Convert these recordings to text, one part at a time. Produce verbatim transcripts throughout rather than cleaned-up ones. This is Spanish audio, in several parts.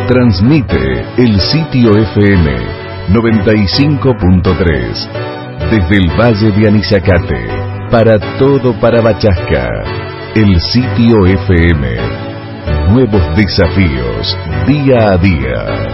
Transmite el sitio F M noventa y cinco punto tres desde el Valle de Anizacate para todo Parabachasca. El sitio F M. Nuevos desafíos día a día.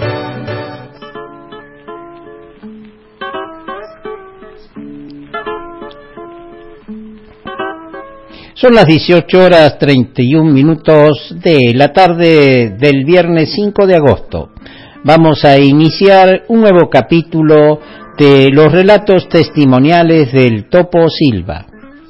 Son las dieciocho horas treinta y un minutos de la tarde del viernes cinco de agosto. Vamos a iniciar un nuevo capítulo de los relatos testimoniales del Topo Silva.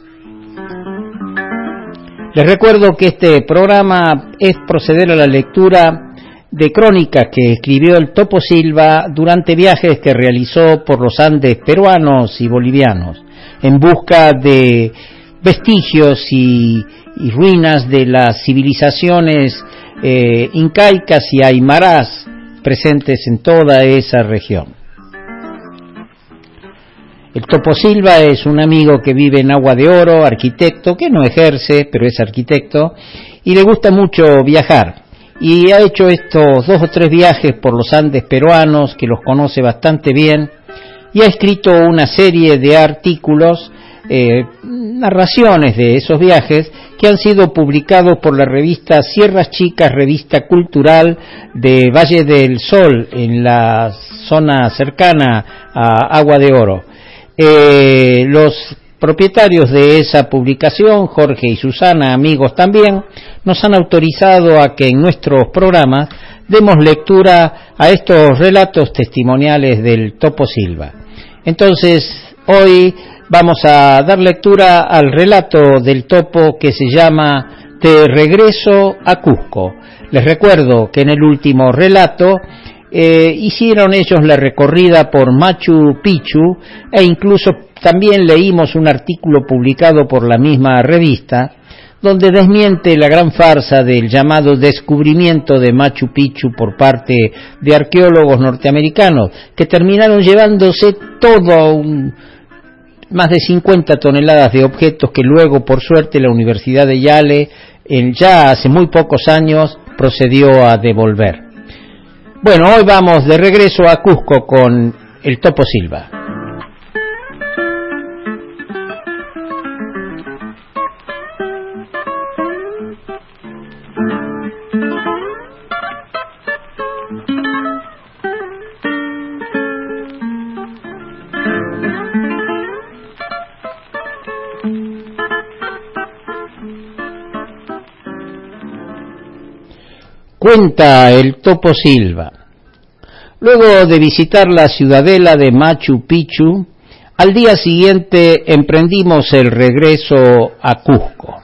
Les recuerdo que este programa es proceder a la lectura de crónicas que escribió el Topo Silva durante viajes que realizó por los Andes peruanos y bolivianos en busca de vestigios y, y ruinas de las civilizaciones eh, incaicas y aymarás presentes en toda esa región. El Topo Silva es un amigo que vive en Agua de Oro, arquitecto, que no ejerce, pero es arquitecto, y le gusta mucho viajar. Y ha hecho estos dos o tres viajes por los Andes peruanos, que los conoce bastante bien, y ha escrito una serie de artículos, eh, narraciones de esos viajes, que han sido publicados por la revista Sierras Chicas, revista cultural de Valle del Sol, en la zona cercana a Agua de Oro. Eh, los propietarios de esa publicación, Jorge y Susana, amigos también, nos han autorizado a que en nuestros programas demos lectura a estos relatos testimoniales del Topo Silva. Entonces, hoy vamos a dar lectura al relato del Topo que se llama De regreso a Cusco. Les recuerdo que en el último relato Eh, hicieron ellos la recorrida por Machu Picchu e incluso también leímos un artículo publicado por la misma revista donde desmiente la gran farsa del llamado descubrimiento de Machu Picchu por parte de arqueólogos norteamericanos que terminaron llevándose todo un, más de cincuenta toneladas de objetos que luego por suerte la Universidad de Yale en, ya hace muy pocos años procedió a devolver. Bueno, hoy vamos de regreso a Cusco con el Topo Silva. Cuenta el Topo Silva. Luego de visitar la ciudadela de Machu Picchu, al día siguiente emprendimos el regreso a Cusco.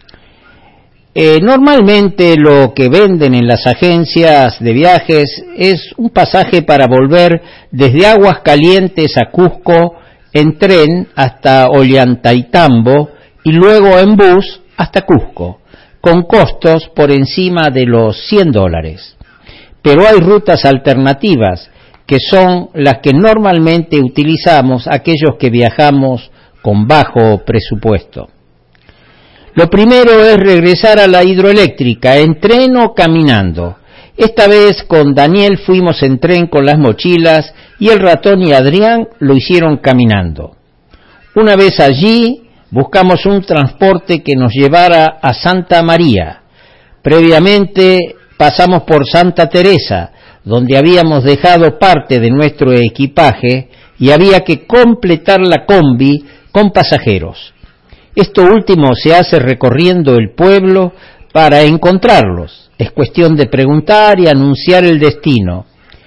Eh, normalmente lo que venden en las agencias de viajes es un pasaje para volver desde Aguascalientes a Cusco en tren hasta Ollantaytambo y luego en bus hasta Cusco, con costos por encima de los cien dólares. Pero hay rutas alternativas, que son las que normalmente utilizamos aquellos que viajamos con bajo presupuesto. Lo primero es regresar a la hidroeléctrica, en tren o caminando. Esta vez con Daniel fuimos en tren con las mochilas y el ratón y Adrián lo hicieron caminando. Una vez allí, buscamos un transporte que nos llevara a Santa María. Previamente pasamos por Santa Teresa, donde habíamos dejado parte de nuestro equipaje y había que completar la combi con pasajeros. Esto último se hace recorriendo el pueblo para encontrarlos. Es cuestión de preguntar y anunciar el destino.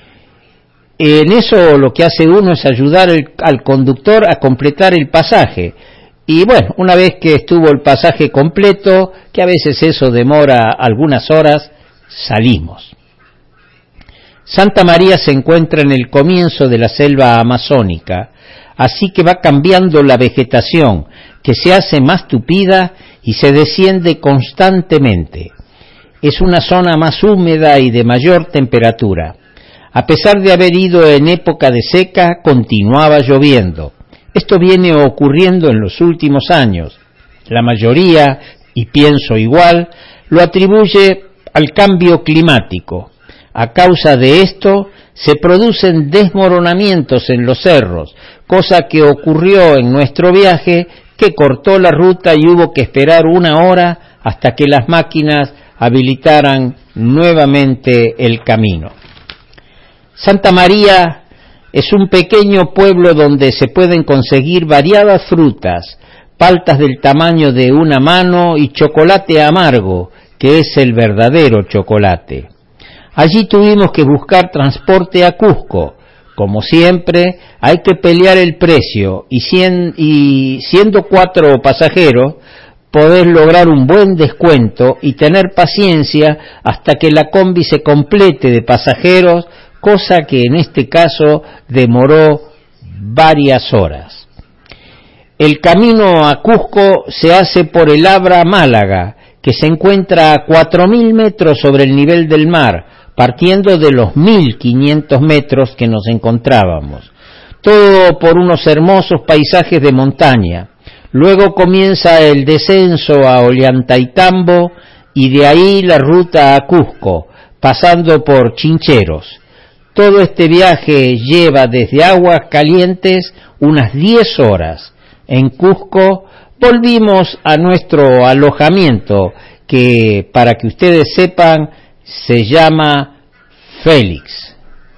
En eso lo que hace uno es ayudar el, al conductor a completar el pasaje. Y bueno, una vez que estuvo el pasaje completo, que a veces eso demora algunas horas, salimos. Santa María se encuentra en el comienzo de la selva amazónica, así que va cambiando la vegetación, que se hace más tupida y se desciende constantemente. Es una zona más húmeda y de mayor temperatura. A pesar de haber ido en época de seca, continuaba lloviendo. Esto viene ocurriendo en los últimos años. La mayoría, y pienso igual, lo atribuye al cambio climático. A causa de esto, se producen desmoronamientos en los cerros, cosa que ocurrió en nuestro viaje, que cortó la ruta y hubo que esperar una hora hasta que las máquinas habilitaran nuevamente el camino. Santa María es un pequeño pueblo donde se pueden conseguir variadas frutas, paltas del tamaño de una mano y chocolate amargo, que es el verdadero chocolate. Allí tuvimos que buscar transporte a Cusco. Como siempre, hay que pelear el precio y, cien, y siendo cuatro pasajeros, podés lograr un buen descuento y tener paciencia hasta que la combi se complete de pasajeros, cosa que en este caso demoró varias horas. El camino a Cusco se hace por el Abra Málaga, que se encuentra a cuatro mil metros sobre el nivel del mar, partiendo de los mil quinientos metros que nos encontrábamos. Todo por unos hermosos paisajes de montaña. Luego comienza el descenso a Ollantaytambo y de ahí la ruta a Cusco, pasando por Chincheros. Todo este viaje lleva desde Aguas Calientes unas diez horas. En Cusco volvimos a nuestro alojamiento, que para que ustedes sepan se llama Félix.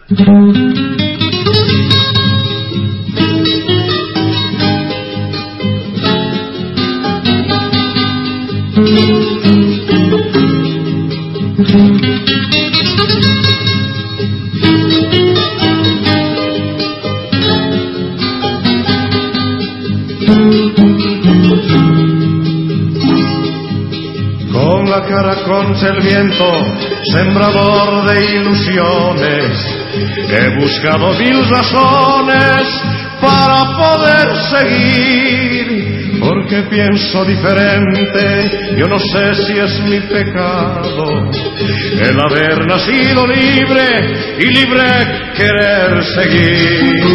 Con la cara contra el viento, sembrador de ilusiones, he buscado mil razones para poder seguir, porque pienso diferente. Yo no sé si es mi pecado el haber nacido libre y libre querer seguir.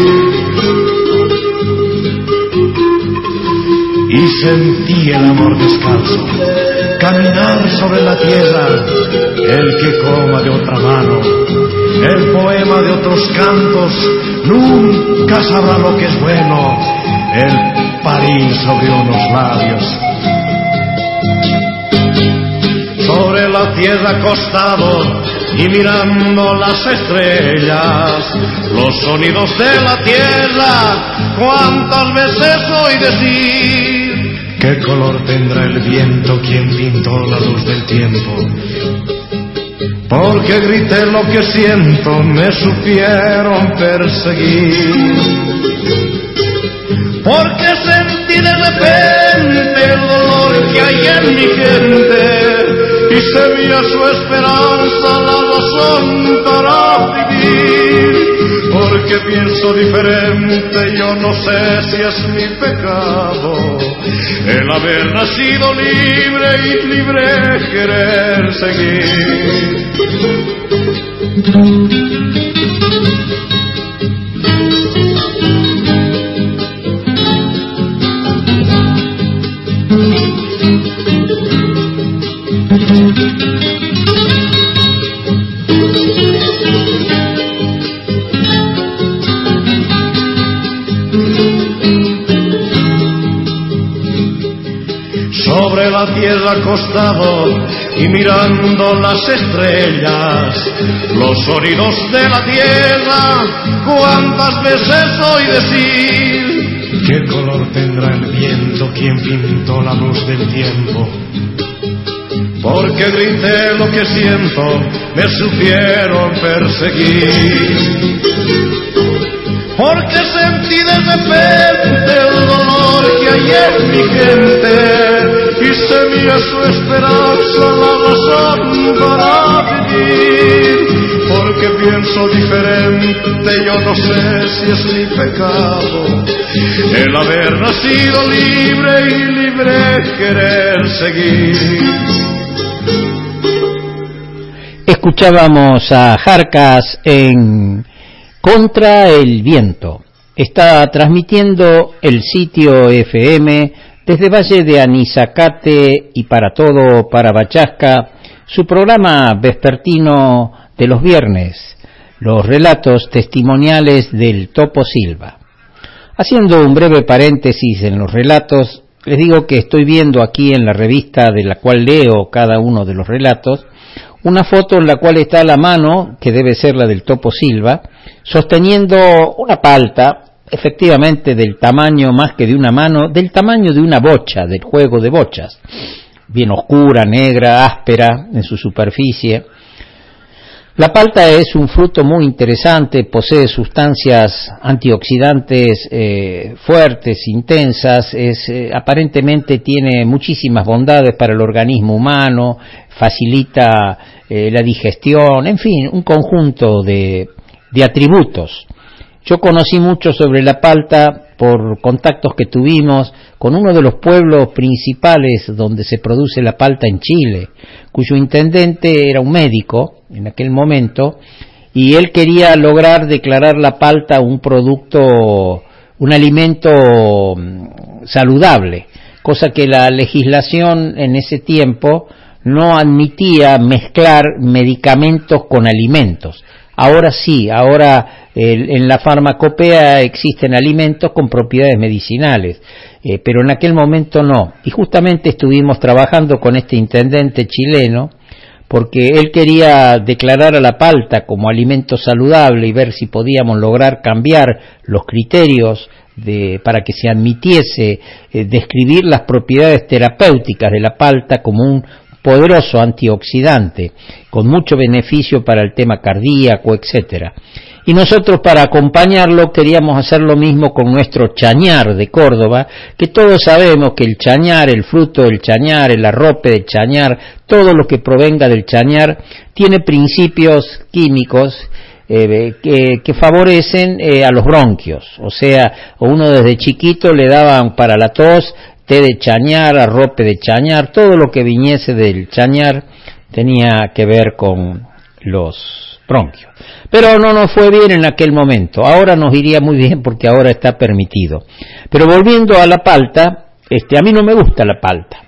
Y sentí el amor descalzo, caminar sobre la tierra, el que coma de otra mano, el poema de otros cantos, nunca sabrá lo que es bueno, el parir sobre unos labios. Sobre la tierra acostado y mirando las estrellas, los sonidos de la tierra, cuántas veces oí decir. ¿Qué color tendrá el viento quien pintó la luz del tiempo? Porque grité lo que siento, me supieron perseguir. Porque sentí de repente el dolor que hay en mi gente y se veía su esperanza, la razón para vivir. Porque pienso diferente, yo no sé si es mi pecado el haber nacido libre y libre querer seguir. Sobre la tierra acostado y mirando las estrellas, los sonidos de la tierra, cuántas veces oí decir. ¿Qué color tendrá el viento quien pintó la luz del tiempo? Porque grité lo que siento, me supieron perseguir. Porque sentí de repente el dolor que hay en mi gente y se mía su esperanza, la razón para vivir. Porque pienso diferente, yo no sé si es mi pecado el haber nacido libre y libre querer seguir. Escuchábamos a Jarcas en Contra el Viento. Está transmitiendo el sitio F M desde Valle de Anizacate y para todo Parabachasca, su programa vespertino de los viernes, los relatos testimoniales del Topo Silva. Haciendo un breve paréntesis en los relatos, les digo que estoy viendo aquí en la revista de la cual leo cada uno de los relatos, una foto en la cual está la mano, que debe ser la del Topo Silva, sosteniendo una palta, efectivamente del tamaño más que de una mano, del tamaño de una bocha, del juego de bochas, bien oscura, negra, áspera en su superficie. La palta es un fruto muy interesante, posee sustancias antioxidantes eh, fuertes, intensas, es, eh, aparentemente tiene muchísimas bondades para el organismo humano, facilita eh, la digestión, en fin, un conjunto de, de atributos. Yo conocí mucho sobre la palta por contactos que tuvimos con uno de los pueblos principales donde se produce la palta en Chile, cuyo intendente era un médico en aquel momento, y él quería lograr declarar la palta un producto, un alimento saludable, cosa que la legislación en ese tiempo no admitía mezclar medicamentos con alimentos. Ahora sí, ahora eh, en la farmacopea existen alimentos con propiedades medicinales, eh, pero en aquel momento no. Y justamente estuvimos trabajando con este intendente chileno, porque él quería declarar a la palta como alimento saludable y ver si podíamos lograr cambiar los criterios de, para que se admitiese eh, describir las propiedades terapéuticas de la palta como un poderoso antioxidante, con mucho beneficio para el tema cardíaco, etcétera. Y nosotros, para acompañarlo, queríamos hacer lo mismo con nuestro chañar de Córdoba, que todos sabemos que el chañar, el fruto del chañar, el arrope del chañar, todo lo que provenga del chañar, tiene principios químicos eh, que, que favorecen eh, a los bronquios. O sea, uno desde chiquito le daban para la tos té de chañar, arrope de chañar, todo lo que viniese del chañar tenía que ver con los bronquios. Pero no nos fue bien en aquel momento, ahora nos iría muy bien porque ahora está permitido. Pero volviendo a la palta, este, a mí no me gusta la palta,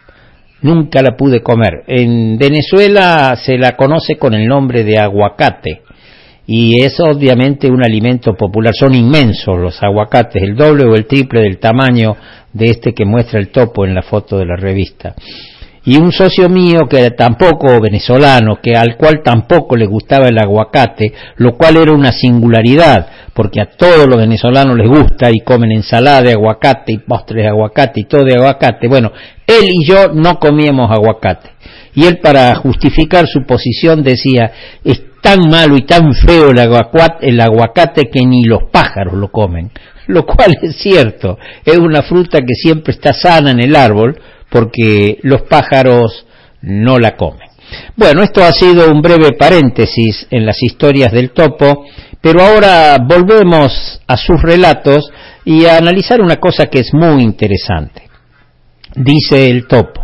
nunca la pude comer. En Venezuela se la conoce con el nombre de aguacate, y es obviamente un alimento popular. Son inmensos los aguacates, el doble o el triple del tamaño de este que muestra el Topo en la foto de la revista. Y un socio mío, que tampoco venezolano, que al cual tampoco le gustaba el aguacate, lo cual era una singularidad, porque a todos los venezolanos les gusta y comen ensalada de aguacate y postres de aguacate y todo de aguacate. Bueno, él y yo no comíamos aguacate. Y él, para justificar su posición, decía, es tan malo y tan feo el aguacate, el aguacate que ni los pájaros lo comen. Lo cual es cierto, es una fruta que siempre está sana en el árbol, porque los pájaros no la comen. Bueno, esto ha sido un breve paréntesis en las historias del Topo, pero ahora volvemos a sus relatos y a analizar una cosa que es muy interesante. Dice el Topo: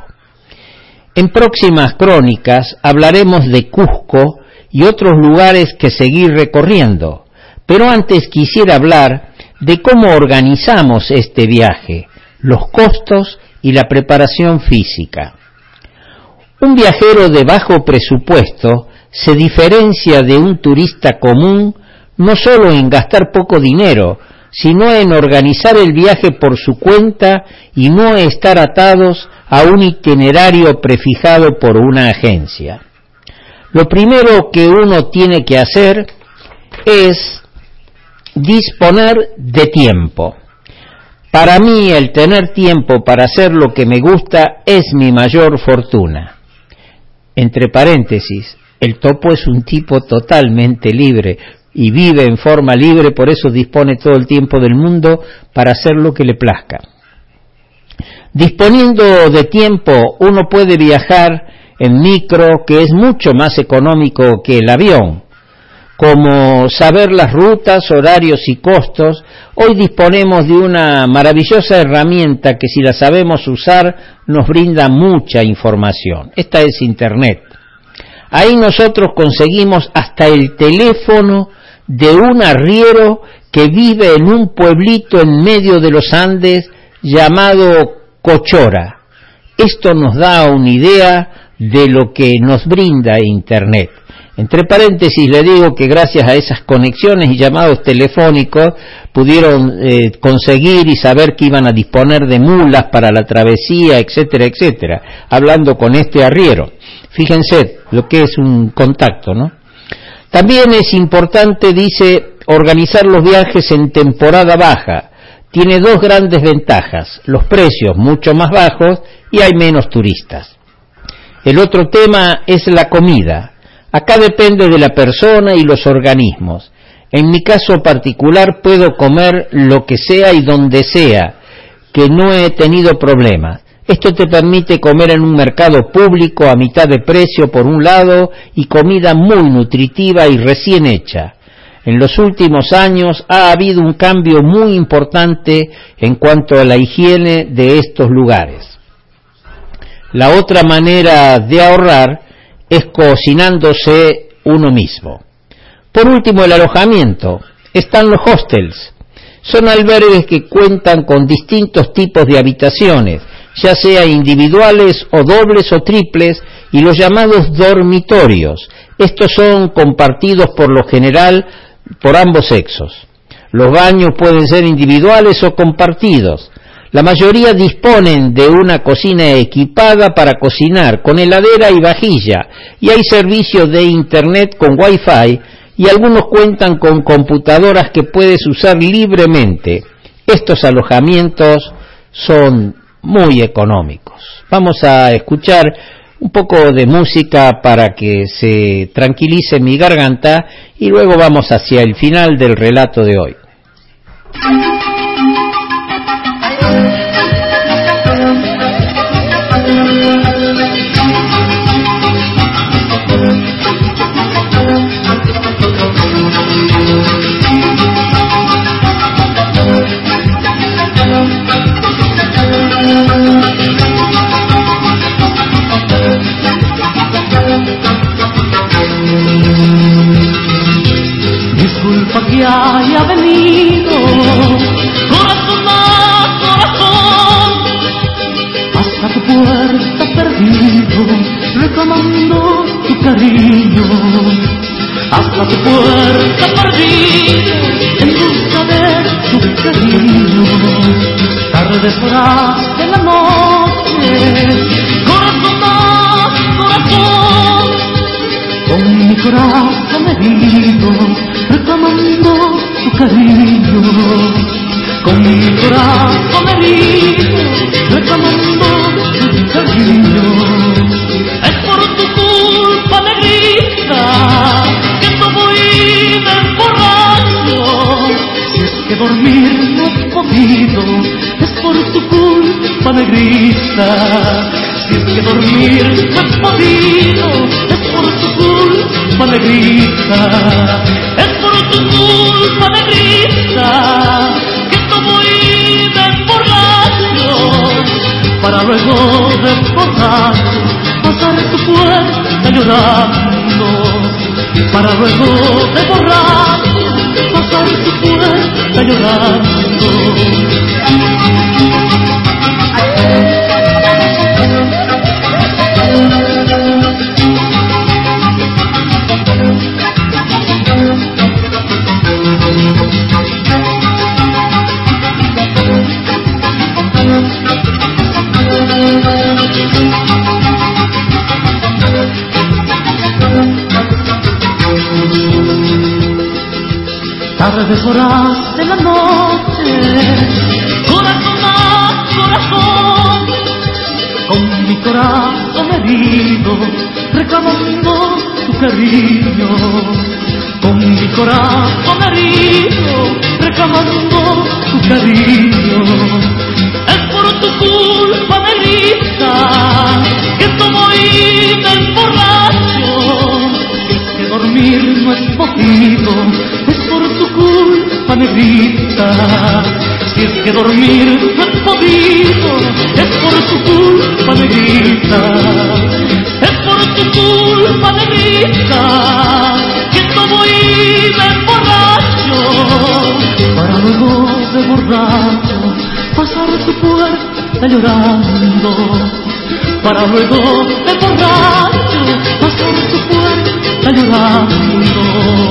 en próximas crónicas hablaremos de Cusco y otros lugares que seguir recorriendo, pero antes quisiera hablar de cómo organizamos este viaje, los costos y la preparación física. Un viajero de bajo presupuesto se diferencia de un turista común no solo en gastar poco dinero, sino en organizar el viaje por su cuenta y no estar atados a un itinerario prefijado por una agencia. Lo primero que uno tiene que hacer es disponer de tiempo. Para mí, el tener tiempo para hacer lo que me gusta es mi mayor fortuna. Entre paréntesis, el Topo es un tipo totalmente libre y vive en forma libre, por eso dispone todo el tiempo del mundo para hacer lo que le plazca. Disponiendo de tiempo, uno puede viajar en micro, que es mucho más económico que el avión. Como saber las rutas, horarios y costos, hoy disponemos de una maravillosa herramienta que, si la sabemos usar, nos brinda mucha información. Esta es Internet. Ahí nosotros conseguimos hasta el teléfono de un arriero que vive en un pueblito en medio de los Andes llamado Cochora. Esto nos da una idea de lo que nos brinda Internet. Entre paréntesis le digo que gracias a esas conexiones y llamados telefónicos pudieron eh, conseguir y saber que iban a disponer de mulas para la travesía, etcétera, etcétera, hablando con este arriero. Fíjense lo que es un contacto, ¿no? También es importante, dice, organizar los viajes en temporada baja. Tiene dos grandes ventajas: los precios mucho más bajos y hay menos turistas. El otro tema es la comida. Acá depende de la persona y los organismos. En mi caso particular puedo comer lo que sea y donde sea, que no he tenido problemas. Esto te permite comer en un mercado público a mitad de precio por un lado y comida muy nutritiva y recién hecha. En los últimos años ha habido un cambio muy importante en cuanto a la higiene de estos lugares. La otra manera de ahorrar es cocinándose uno mismo. Por último, el alojamiento. Están los hostels. Son albergues que cuentan con distintos tipos de habitaciones, ya sea individuales o dobles o triples, y los llamados dormitorios. Estos son compartidos por lo general por ambos sexos. Los baños pueden ser individuales o compartidos. La mayoría disponen de una cocina equipada para cocinar, con heladera y vajilla, y hay servicios de internet con wifi, y algunos cuentan con computadoras que puedes usar libremente. Estos alojamientos son muy económicos. Vamos a escuchar un poco de música para que se tranquilice mi garganta y luego vamos hacia el final del relato de hoy. Disculpa que haya venido, corazón a corazón, hasta tu puerta perdido, reclamando tu cariño. Hasta tu puerta perdido, en busca de tu cariño. Tardes horas de la noche, corazón a corazón, con mi corazón herido, reclamando tu cariño. Con mi corazón herido, reclamando tu cariño. Es por tu culpa, negrita, que todo vive en borracho. Si es que dormir no he podido, es por tu culpa, negrita. Si es que dormir no he podido, es por tu culpa, negrita. Es por tu culpa, negrita, que todo vive en borracho, para luego de borracho pasar tu puerta llorando, para luego de borracho pasar tu puerta llorando. Tardes horas de la noche, corazón a corazón, con mi corazón herido, reclamando tu cariño. Con mi corazón herido, reclamando tu cariño. Es por tu culpa, negrita, que todo vive en borracho. Es que dormir no es podido, es por tu culpa, negrita. Si es que dormir no he podido, es por tu culpa, negrita. Es por tu culpa, negrita, que todo vive en borracho, para luego de borracho pasar tu puerta llorando, para luego de borracho pasar tu puerta está llorando.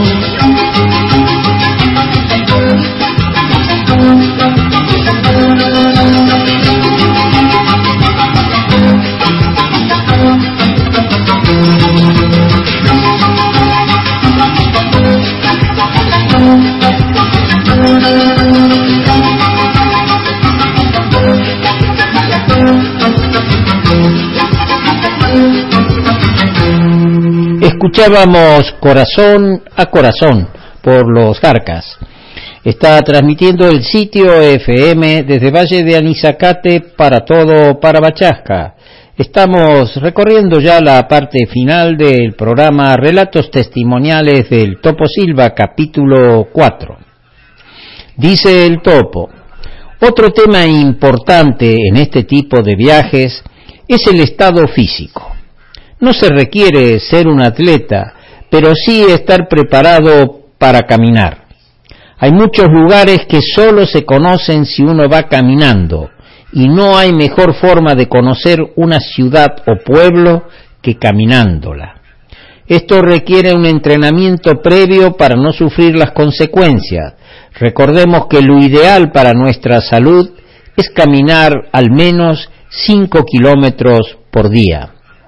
Escuchábamos Corazón a Corazón por los Jarcas. Está transmitiendo el sitio F M desde Valle de Anizacate para todo Parabachasca. Estamos recorriendo ya la parte final del programa Relatos Testimoniales del Topo Silva, capítulo cuatro. Dice el Topo: otro tema importante en este tipo de viajes es el estado físico. No se requiere ser un atleta, pero sí estar preparado para caminar. Hay muchos lugares que solo se conocen si uno va caminando, y no hay mejor forma de conocer una ciudad o pueblo que caminándola. Esto requiere un entrenamiento previo para no sufrir las consecuencias. Recordemos que lo ideal para nuestra salud es caminar al menos cinco kilómetros por día.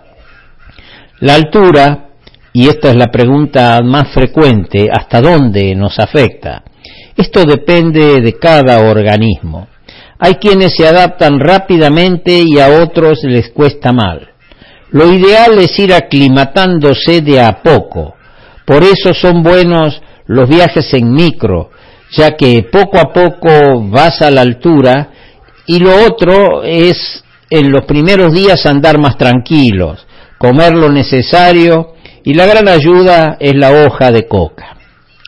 La altura, y esta es la pregunta más frecuente, ¿hasta dónde nos afecta? Esto depende de cada organismo. Hay quienes se adaptan rápidamente y a otros les cuesta mal. Lo ideal es ir aclimatándose de a poco. Por eso son buenos los viajes en micro, ya que poco a poco vas a la altura, y lo otro es en los primeros días andar más tranquilos, comer lo necesario, y la gran ayuda es la hoja de coca.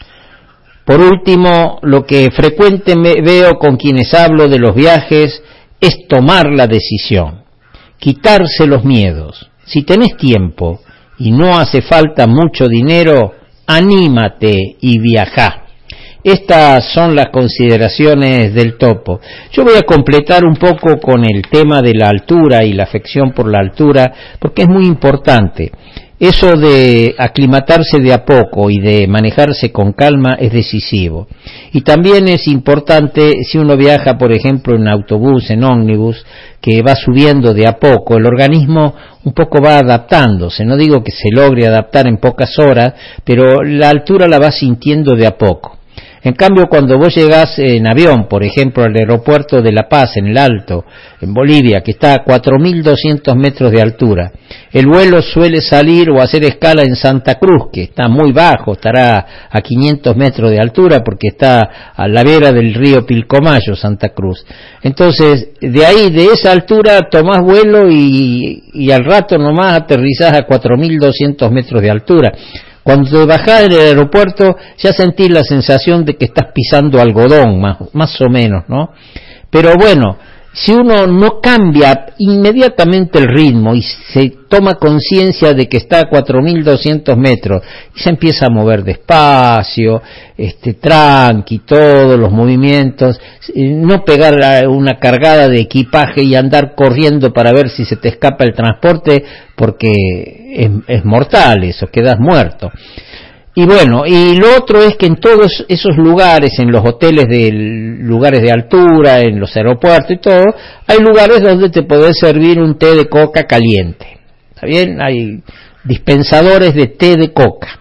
Por último, lo que frecuentemente veo con quienes hablo de los viajes es tomar la decisión, quitarse los miedos. Si tenés tiempo y no hace falta mucho dinero, anímate y viajá. Estas son las consideraciones del Topo. Yo voy a completar un poco con el tema de la altura y la afección por la altura, porque es muy importante. Eso de aclimatarse de a poco y de manejarse con calma es decisivo. Y también es importante si uno viaja, por ejemplo, en autobús, en ómnibus, que va subiendo de a poco, el organismo un poco va adaptándose. No digo que se logre adaptar en pocas horas, pero la altura la va sintiendo de a poco. En cambio, cuando vos llegás en avión, por ejemplo, al aeropuerto de La Paz, en el Alto, en Bolivia, que está a cuatro mil doscientos metros de altura, el vuelo suele salir o hacer escala en Santa Cruz, que está muy bajo, estará a quinientos metros de altura, porque está a la vera del río Pilcomayo, Santa Cruz. Entonces, de ahí, de esa altura, tomás vuelo y, y al rato nomás aterrizás a cuatro mil doscientos metros de altura. Cuando te bajás del aeropuerto ya sentís la sensación de que estás pisando algodón, más, más o menos, ¿no? Pero bueno, si uno no cambia inmediatamente el ritmo y se toma conciencia de que está a cuatro mil doscientos metros y se empieza a mover despacio, este, tranqui, todos los movimientos, no pegar una cargada de equipaje y andar corriendo para ver si se te escapa el transporte, porque es, es mortal eso, quedas muerto. Y bueno, y lo otro es que en todos esos lugares, en los hoteles de lugares de altura, en los aeropuertos y todo, hay lugares donde te podés servir un té de coca caliente. ¿Está bien? Hay dispensadores de té de coca.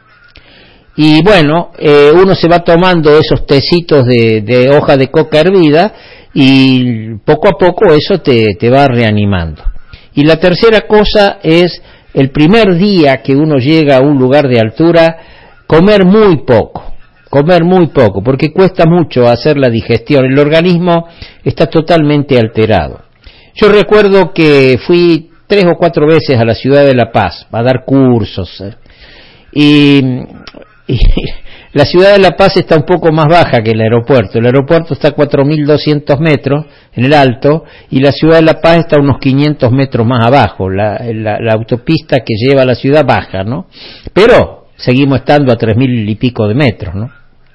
Y bueno, eh, uno se va tomando esos tecitos de, de hoja de coca hervida y poco a poco eso te, te va reanimando. Y la tercera cosa es, el primer día que uno llega a un lugar de altura, comer muy poco, comer muy poco, porque cuesta mucho hacer la digestión, el organismo está totalmente alterado. Yo recuerdo que fui tres o cuatro veces a la ciudad de La Paz a dar cursos, ¿eh? y, y la ciudad de La Paz está un poco más baja que el aeropuerto. El aeropuerto está a cuatro mil doscientos metros en el alto y la ciudad de La Paz está a unos quinientos metros más abajo. La, la, la autopista que lleva a la ciudad baja, ¿no? Pero seguimos estando a tres mil y pico de metros, ¿no?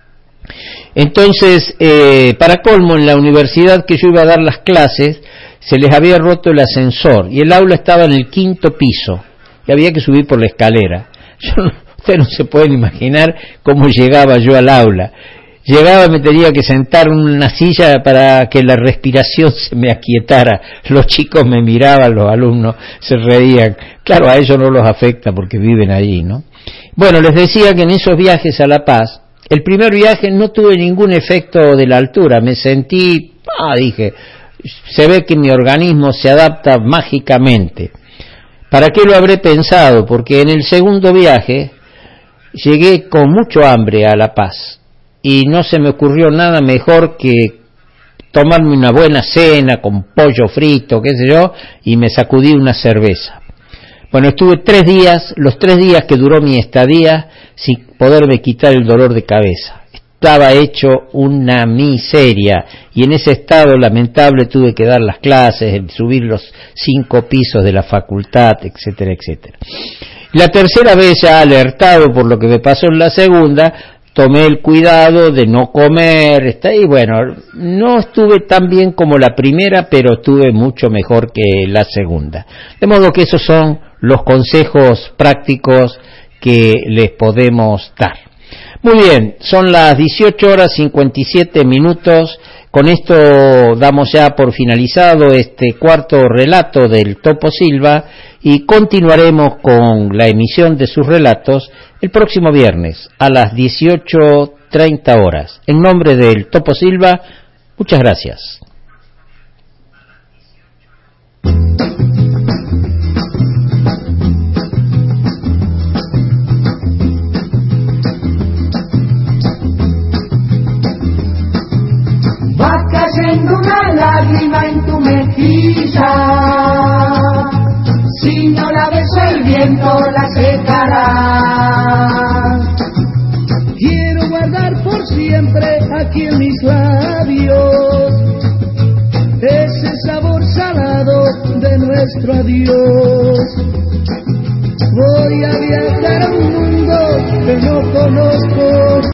Entonces, eh, para colmo, en la universidad que yo iba a dar las clases, se les había roto el ascensor y el aula estaba en el quinto piso y había que subir por la escalera. Yo no, Ustedes no se pueden imaginar cómo llegaba yo al aula. Llegaba, me tenía que sentar en una silla para que la respiración se me aquietara. Los chicos me miraban, los alumnos se reían. Claro, a ellos no los afecta porque viven allí, ¿no? Bueno, les decía que en esos viajes a La Paz, el primer viaje no tuve ningún efecto de la altura. Me sentí, ah, dije, se ve que mi organismo se adapta mágicamente. ¿Para qué lo habré pensado? Porque en el segundo viaje llegué con mucho hambre a La Paz. Y no se me ocurrió nada mejor que tomarme una buena cena con pollo frito, qué sé yo, y me sacudí una cerveza. Bueno, estuve tres días, los tres días que duró mi estadía, sin poderme quitar el dolor de cabeza. Estaba hecho una miseria, y en ese estado lamentable tuve que dar las clases, subir los cinco pisos de la facultad, etcétera, etcétera. La tercera vez, ya alertado por lo que me pasó en la segunda, tomé el cuidado de no comer, está y bueno, no estuve tan bien como la primera, pero estuve mucho mejor que la segunda. De modo que esos son los consejos prácticos que les podemos dar. Muy bien, son las dieciocho horas cincuenta y siete minutos. Con esto damos ya por finalizado este cuarto relato del Topo Silva y continuaremos con la emisión de sus relatos el próximo viernes a las dieciocho treinta horas. En nombre del Topo Silva, muchas gracias. Va cayendo una lágrima en tu mejilla, si no la besa el viento la secará. Quiero guardar por siempre aquí en mis labios ese sabor salado de nuestro adiós.